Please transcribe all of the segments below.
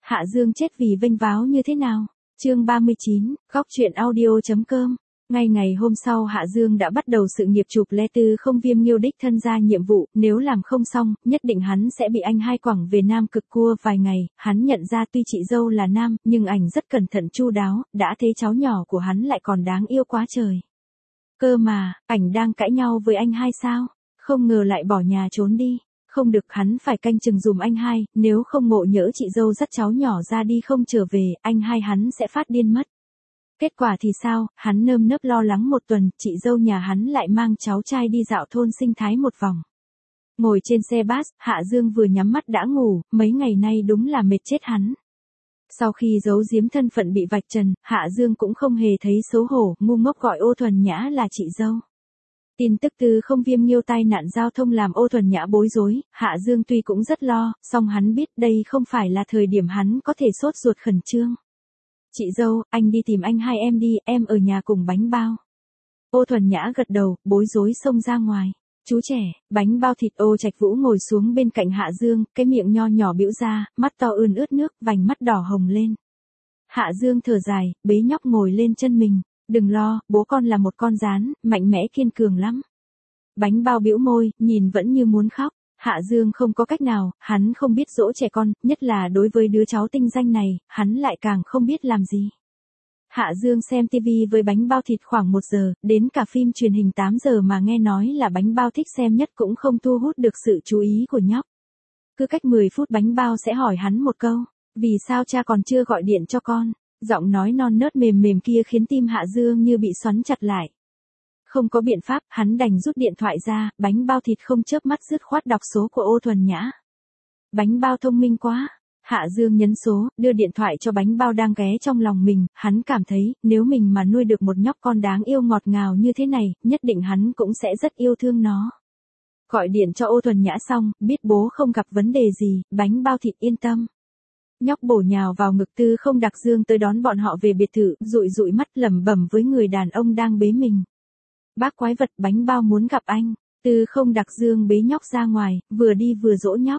Hạ Dương chết vì vênh váo như thế nào? Chương 39, góc truyện audio.com. Ngay ngày hôm sau Hạ Dương đã bắt đầu sự nghiệp chụp lẻ tư không Viêm Nghiêu đích thân ra nhiệm vụ, nếu làm không xong, nhất định hắn sẽ bị anh hai quẳng về Nam Cực cua vài ngày. Hắn nhận ra tuy chị dâu là nam, nhưng ảnh rất cẩn thận chu đáo, đã thế cháu nhỏ của hắn lại còn đáng yêu quá trời. Cơ mà, ảnh đang cãi nhau với anh hai sao? Không ngờ lại bỏ nhà trốn đi. Không được, hắn phải canh chừng dùm anh hai, nếu không ngộ nhỡ chị dâu dắt cháu nhỏ ra đi không trở về, anh hai hắn sẽ phát điên mất. Kết quả thì sao, hắn nơm nớp lo lắng một tuần, chị dâu nhà hắn lại mang cháu trai đi dạo thôn sinh thái một vòng. Ngồi trên xe bus, Hạ Dương vừa nhắm mắt đã ngủ, mấy ngày nay đúng là mệt chết hắn. Sau khi giấu giếm thân phận bị vạch trần, Hạ Dương cũng không hề thấy xấu hổ, ngu ngốc gọi Ô Thuần Nhã là chị dâu. Tin tức từ không Viêm Nghiêu tai nạn giao thông làm Ô Thuần Nhã bối rối, Hạ Dương tuy cũng rất lo, song hắn biết đây không phải là thời điểm hắn có thể sốt ruột khẩn trương. Chị dâu, anh đi tìm anh hai em đi, em ở nhà cùng Bánh Bao. Ô Thuần Nhã gật đầu, bối rối xông ra ngoài. Chú trẻ, Bánh Bao thịt Ô Trạch Vũ ngồi xuống bên cạnh Hạ Dương, cái miệng nho nhỏ bĩu ra, mắt to ươn ướt nước, vành mắt đỏ hồng lên. Hạ Dương thở dài, bế nhóc ngồi lên chân mình. Đừng lo, bố con là một con gián, mạnh mẽ kiên cường lắm. Bánh Bao bĩu môi, nhìn vẫn như muốn khóc. Hạ Dương không có cách nào, hắn không biết dỗ trẻ con, nhất là đối với đứa cháu tinh danh này, hắn lại càng không biết làm gì. Hạ Dương xem TV với Bánh Bao thịt khoảng 1 giờ, đến cả phim truyền hình 8 giờ mà nghe nói là Bánh Bao thích xem nhất cũng không thu hút được sự chú ý của nhóc. Cứ cách 10 phút Bánh Bao sẽ hỏi hắn một câu, vì sao cha còn chưa gọi điện cho con? Giọng nói non nớt mềm mềm kia khiến tim Hạ Dương như bị xoắn chặt lại. Không có biện pháp, hắn đành rút điện thoại ra, Bánh Bao thịt không chớp mắt dứt khoát đọc số của Ô Thuần Nhã. Bánh Bao thông minh quá. Hạ Dương nhấn số, đưa điện thoại cho Bánh Bao đang ghé trong lòng mình, hắn cảm thấy, nếu mình mà nuôi được một nhóc con đáng yêu ngọt ngào như thế này, nhất định hắn cũng sẽ rất yêu thương nó. Gọi điện cho Ô Thuần Nhã xong, biết bố không gặp vấn đề gì, Bánh Bao thịt yên tâm. Nhóc bổ nhào vào ngực Tư Không Đặc Dương tới đón bọn họ về biệt thự, dụi dụi mắt lẩm bẩm với người đàn ông đang bế mình. Bác quái vật, Bánh Bao muốn gặp anh. Tư Không Đặc Dương bế nhóc ra ngoài, vừa đi vừa dỗ nhóc.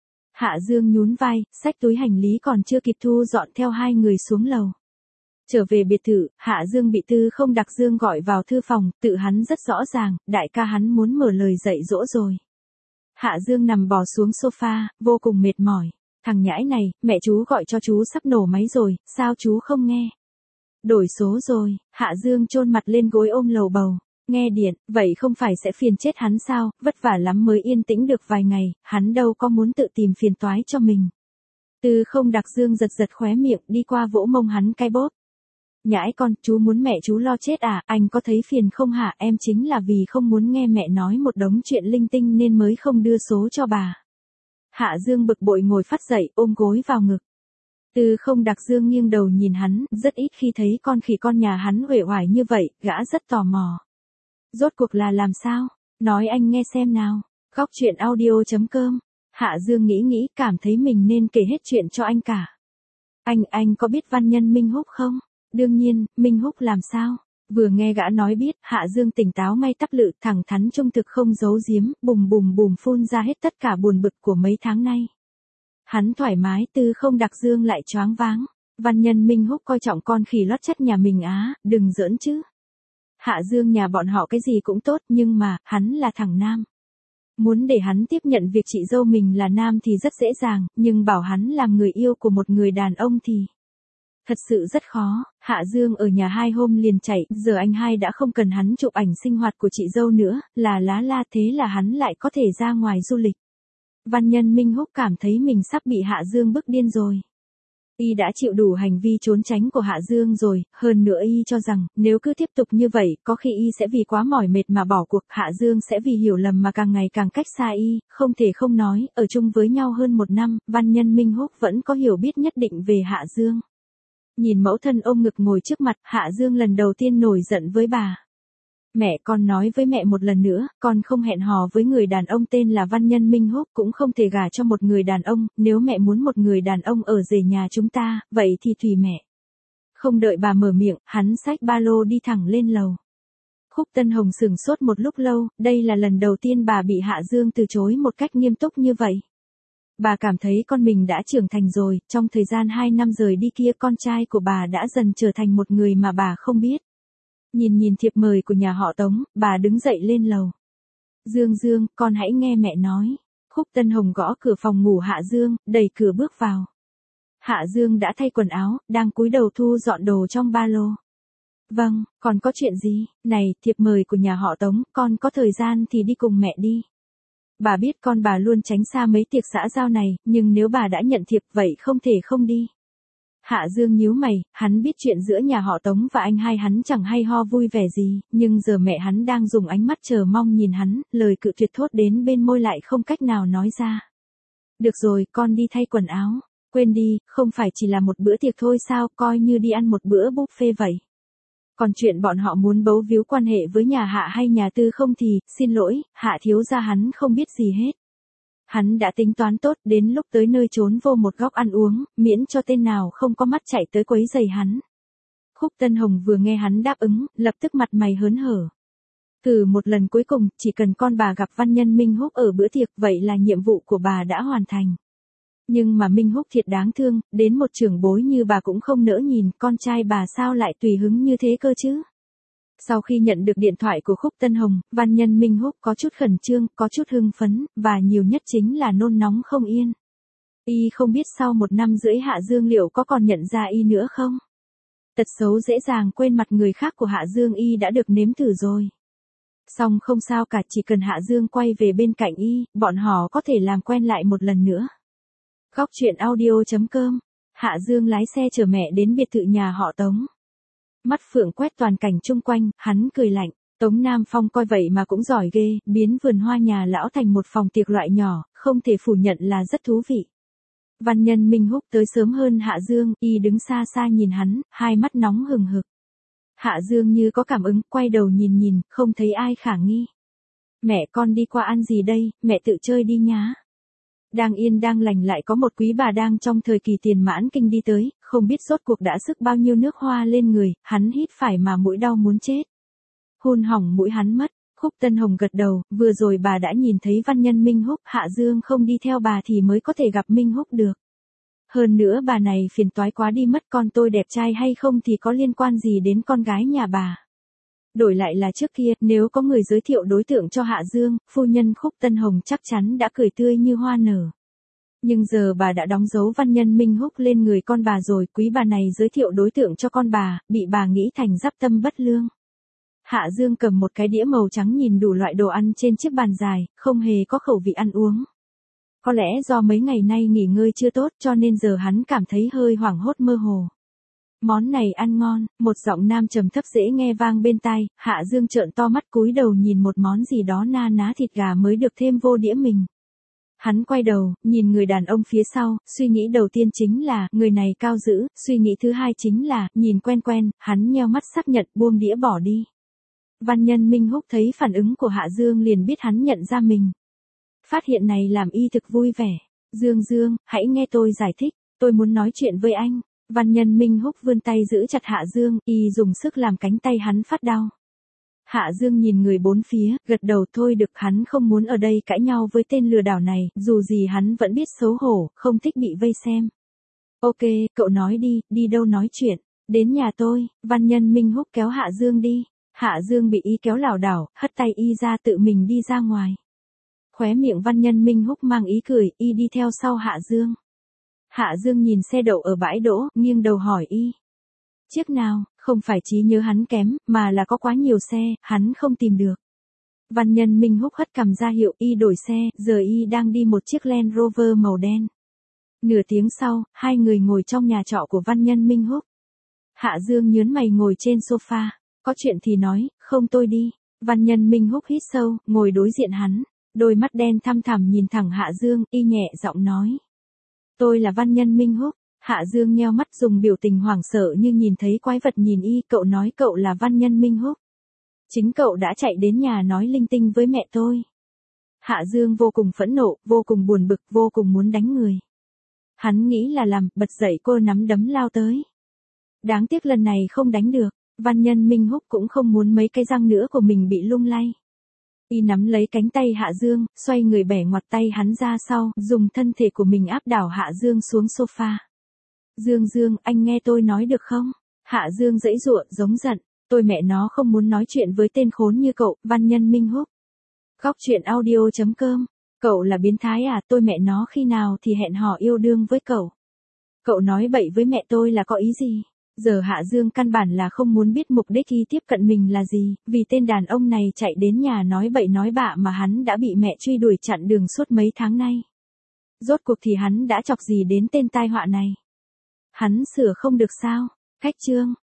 Hạ Dương nhún vai, xách túi hành lý còn chưa kịp thu dọn theo hai người xuống lầu. Trở về biệt thự, Hạ Dương bị Tư Không Đặc Dương gọi vào thư phòng, tự hắn rất rõ ràng, đại ca hắn muốn mở lời dạy dỗ rồi. Hạ Dương nằm bò xuống sofa, vô cùng mệt mỏi. Thằng nhãi này, mẹ chú gọi cho chú sắp nổ máy rồi, sao chú không nghe? Đổi số rồi, Hạ Dương chôn mặt lên gối ôm lầu bầu. Nghe điện, vậy không phải sẽ phiền chết hắn sao, vất vả lắm mới yên tĩnh được vài ngày, hắn đâu có muốn tự tìm phiền toái cho mình. Tư Không Đặc Dương giật giật khóe miệng, đi qua vỗ mông hắn cái bóp. Nhãi con, chú muốn mẹ chú lo chết à, anh có thấy phiền không hả? Em chính là vì không muốn nghe mẹ nói một đống chuyện linh tinh nên mới không đưa số cho bà. Hạ Dương bực bội ngồi phắt dậy, ôm gối vào ngực. Tư Không Đặc Dương nghiêng đầu nhìn hắn, rất ít khi thấy con khỉ con nhà hắn uể oải như vậy, gã rất tò mò. Rốt cuộc là làm sao? Nói anh nghe xem nào. Góc truyện audio.com. Hạ Dương nghĩ cảm thấy mình nên kể hết chuyện cho anh cả. Anh có biết văn nhân Minh Húc không? Đương nhiên, Minh Húc làm sao? Vừa nghe gã nói biết, Hạ Dương tỉnh táo ngay tắp lự, thẳng thắn trung thực không giấu giếm, bùm bùm bùm phun ra hết tất cả buồn bực của mấy tháng nay. Hắn thoải mái, Tư Không Đặc Dương lại choáng váng. Văn nhân Minh Húc coi trọng con khỉ lót chất nhà mình á, đừng giỡn chứ. Hạ Dương nhà bọn họ cái gì cũng tốt, nhưng mà, hắn là thằng nam. Muốn để hắn tiếp nhận việc chị dâu mình là nam thì rất dễ dàng, nhưng bảo hắn làm người yêu của một người đàn ông thì thật sự rất khó. Hạ Dương ở nhà 2 hôm liền chạy, giờ anh hai đã không cần hắn chụp ảnh sinh hoạt của chị dâu nữa, là lá la, thế là hắn lại có thể ra ngoài du lịch. Văn nhân Minh Húc cảm thấy mình sắp bị Hạ Dương bức điên rồi. Y đã chịu đủ hành vi trốn tránh của Hạ Dương rồi, hơn nữa Y cho rằng, nếu cứ tiếp tục như vậy, có khi Y sẽ vì quá mỏi mệt mà bỏ cuộc, Hạ Dương sẽ vì hiểu lầm mà càng ngày càng cách xa Y, không thể không nói, ở chung với nhau hơn 1 năm, văn nhân Minh Húc vẫn có hiểu biết nhất định về Hạ Dương. Nhìn mẫu thân ôm ngực ngồi trước mặt, Hạ Dương lần đầu tiên nổi giận với bà. Mẹ, con nói với mẹ một lần nữa, con không hẹn hò với người đàn ông tên là văn nhân Minh Húc, cũng không thể gả cho một người đàn ông, nếu mẹ muốn một người đàn ông ở rể nhà chúng ta, vậy thì tùy mẹ. Không đợi bà mở miệng, hắn xách ba lô đi thẳng lên lầu. Khúc Tân Hồng sửng sốt một lúc lâu, đây là lần đầu tiên bà bị Hạ Dương từ chối một cách nghiêm túc như vậy. Bà cảm thấy con mình đã trưởng thành rồi, trong thời gian 2 năm rời đi kia con trai của bà đã dần trở thành một người mà bà không biết. Nhìn thiệp mời của nhà họ Tống, bà đứng dậy lên lầu. Dương, con hãy nghe mẹ nói. Khúc Tân Hồng gõ cửa phòng ngủ Hạ Dương, đẩy cửa bước vào. Hạ Dương đã thay quần áo, đang cúi đầu thu dọn đồ trong ba lô. Vâng, còn có chuyện gì? Này, thiệp mời của nhà họ Tống, con có thời gian thì đi cùng mẹ đi. Bà biết con bà luôn tránh xa mấy tiệc xã giao này, nhưng nếu bà đã nhận thiệp vậy không thể không đi. Hạ Dương nhíu mày, hắn biết chuyện giữa nhà họ Tống và anh hai hắn chẳng hay ho vui vẻ gì, nhưng giờ mẹ hắn đang dùng ánh mắt chờ mong nhìn hắn, lời cự tuyệt thốt đến bên môi lại không cách nào nói ra. Được rồi, con đi thay quần áo. Quên đi, không phải chỉ là một bữa tiệc thôi sao, coi như đi ăn một bữa buffet vậy. Còn chuyện bọn họ muốn bấu víu quan hệ với nhà Hạ hay nhà Tư không thì, xin lỗi, Hạ thiếu gia hắn không biết gì hết. Hắn đã tính toán tốt, đến lúc tới nơi trốn vô một góc ăn uống, miễn cho tên nào không có mắt chạy tới quấy rầy hắn. Khúc Tân Hồng vừa nghe hắn đáp ứng, lập tức mặt mày hớn hở. Một lần cuối cùng, chỉ cần con bà gặp Văn Nhân Minh Húc ở bữa tiệc, vậy là nhiệm vụ của bà đã hoàn thành. Nhưng mà Minh Húc thiệt đáng thương, đến một trưởng bối như bà cũng không nỡ nhìn, con trai bà sao lại tùy hứng như thế cơ chứ? Sau khi nhận được điện thoại của Khúc Tân Hồng, Văn Nhân Minh Húc có chút khẩn trương, có chút hưng phấn, và nhiều nhất chính là nôn nóng không yên. Y không biết sau 1 năm rưỡi Hạ Dương liệu có còn nhận ra Y nữa không? Tật xấu dễ dàng quên mặt người khác của Hạ Dương Y đã được nếm thử rồi. Song không sao cả, chỉ cần Hạ Dương quay về bên cạnh Y, bọn họ có thể làm quen lại một lần nữa. Góc truyện audio.com. Hạ Dương lái xe chở mẹ đến biệt thự nhà họ Tống. Mắt Phượng quét toàn cảnh chung quanh, hắn cười lạnh. Tống Nam Phong coi vậy mà cũng giỏi ghê, biến vườn hoa nhà lão thành một phòng tiệc loại nhỏ, không thể phủ nhận là rất thú vị. Văn Nhân Minh Húc tới sớm hơn Hạ Dương, Y đứng xa xa nhìn hắn, hai mắt nóng hừng hực. Hạ Dương như có cảm ứng, quay đầu nhìn, không thấy ai khả nghi. Mẹ con đi qua ăn gì đây, mẹ tự chơi đi nhá. Đang yên đang lành lại có một quý bà đang trong thời kỳ tiền mãn kinh đi tới, không biết rốt cuộc đã sức bao nhiêu nước hoa lên người, hắn hít phải mà mũi đau muốn chết. Hun hỏng mũi hắn mất. Khúc Tân Hồng gật đầu, vừa rồi bà đã nhìn thấy Văn Nhân Minh Húc, Hạ Dương không đi theo bà thì mới có thể gặp Minh Húc được. Hơn nữa bà này phiền toái quá đi mất, con tôi đẹp trai hay không thì có liên quan gì đến con gái nhà bà. Đổi lại là trước kia, nếu có người giới thiệu đối tượng cho Hạ Dương, phu nhân Khúc Tân Hồng chắc chắn đã cười tươi như hoa nở. Nhưng giờ bà đã đóng dấu Văn Nhân Minh Húc lên người con bà rồi, quý bà này giới thiệu đối tượng cho con bà, bị bà nghĩ thành giáp tâm bất lương. Hạ Dương cầm một cái đĩa màu trắng nhìn đủ loại đồ ăn trên chiếc bàn dài, không hề có khẩu vị ăn uống. Có lẽ do mấy ngày nay nghỉ ngơi chưa tốt cho nên giờ hắn cảm thấy hơi hoảng hốt mơ hồ. Món này ăn ngon, một giọng nam trầm thấp dễ nghe vang bên tai, Hạ Dương trợn to mắt cúi đầu nhìn một món gì đó na ná thịt gà mới được thêm vô đĩa mình. Hắn quay đầu, nhìn người đàn ông phía sau, suy nghĩ đầu tiên chính là, người này cao dữ, suy nghĩ thứ hai chính là, nhìn quen, hắn nheo mắt xác nhận buông đĩa bỏ đi. Văn Nhân Minh Húc thấy phản ứng của Hạ Dương liền biết hắn nhận ra mình. Phát hiện này làm Y thực vui vẻ. Dương, hãy nghe tôi giải thích, tôi muốn nói chuyện với anh. Văn Nhân Minh Húc vươn tay giữ chặt Hạ Dương, Y dùng sức làm cánh tay hắn phát đau. Hạ Dương nhìn người bốn phía, gật đầu thôi được, hắn không muốn ở đây cãi nhau với tên lừa đảo này, dù gì hắn vẫn biết xấu hổ, không thích bị vây xem. Ok, cậu nói đi đâu nói chuyện, đến nhà tôi. Văn Nhân Minh Húc kéo Hạ Dương đi. Hạ Dương bị Y kéo lảo đảo, hất tay Y ra tự mình đi ra ngoài. Khóe miệng Văn Nhân Minh Húc mang ý cười, Y đi theo sau Hạ Dương. Hạ Dương nhìn xe đậu ở bãi đỗ, nghiêng đầu hỏi Y. Chiếc nào, không phải trí nhớ hắn kém, mà là có quá nhiều xe, hắn không tìm được. Văn Nhân Minh Húc hất cằm ra hiệu Y đổi xe, giờ Y đang đi một chiếc Land Rover màu đen. Nửa tiếng sau, hai người ngồi trong nhà trọ của Văn Nhân Minh Húc. Hạ Dương nhớn mày ngồi trên sofa. Có chuyện thì nói, không tôi đi. Văn Nhân Minh Húc hít sâu, ngồi đối diện hắn. Đôi mắt đen thăm thẳm nhìn thẳng Hạ Dương, Y nhẹ giọng nói. Tôi là Văn Nhân Minh Húc. Hạ Dương nheo mắt dùng biểu tình hoảng sợ như nhìn thấy quái vật nhìn Y, cậu nói cậu là Văn Nhân Minh Húc. Chính cậu đã chạy đến nhà nói linh tinh với mẹ tôi. Hạ Dương vô cùng phẫn nộ, vô cùng buồn bực, vô cùng muốn đánh người. Hắn nghĩ là làm, bật dậy cô nắm đấm lao tới. Đáng tiếc lần này không đánh được. Văn Nhân Minh Húc cũng không muốn mấy cái răng nữa của mình bị lung lay. Y nắm lấy cánh tay Hạ Dương, xoay người bẻ ngoặt tay hắn ra sau, dùng thân thể của mình áp đảo Hạ Dương xuống sofa. Dương, anh nghe tôi nói được không? Hạ Dương giãy giụa, giống giận. Tôi mẹ nó không muốn nói chuyện với tên khốn như cậu, Văn Nhân Minh Húc. Góc truyện audio.com. Cậu là biến thái à, tôi mẹ nó khi nào thì hẹn hò yêu đương với cậu. Cậu nói bậy với mẹ tôi là có ý gì? Giờ Hạ Dương căn bản là không muốn biết mục đích y tiếp cận mình là gì, vì tên đàn ông này chạy đến nhà nói bậy nói bạ mà hắn đã bị mẹ truy đuổi chặn đường suốt mấy tháng nay. Rốt cuộc thì hắn đã chọc gì đến tên tai họa này? Hắn sửa không được sao? Khách trương.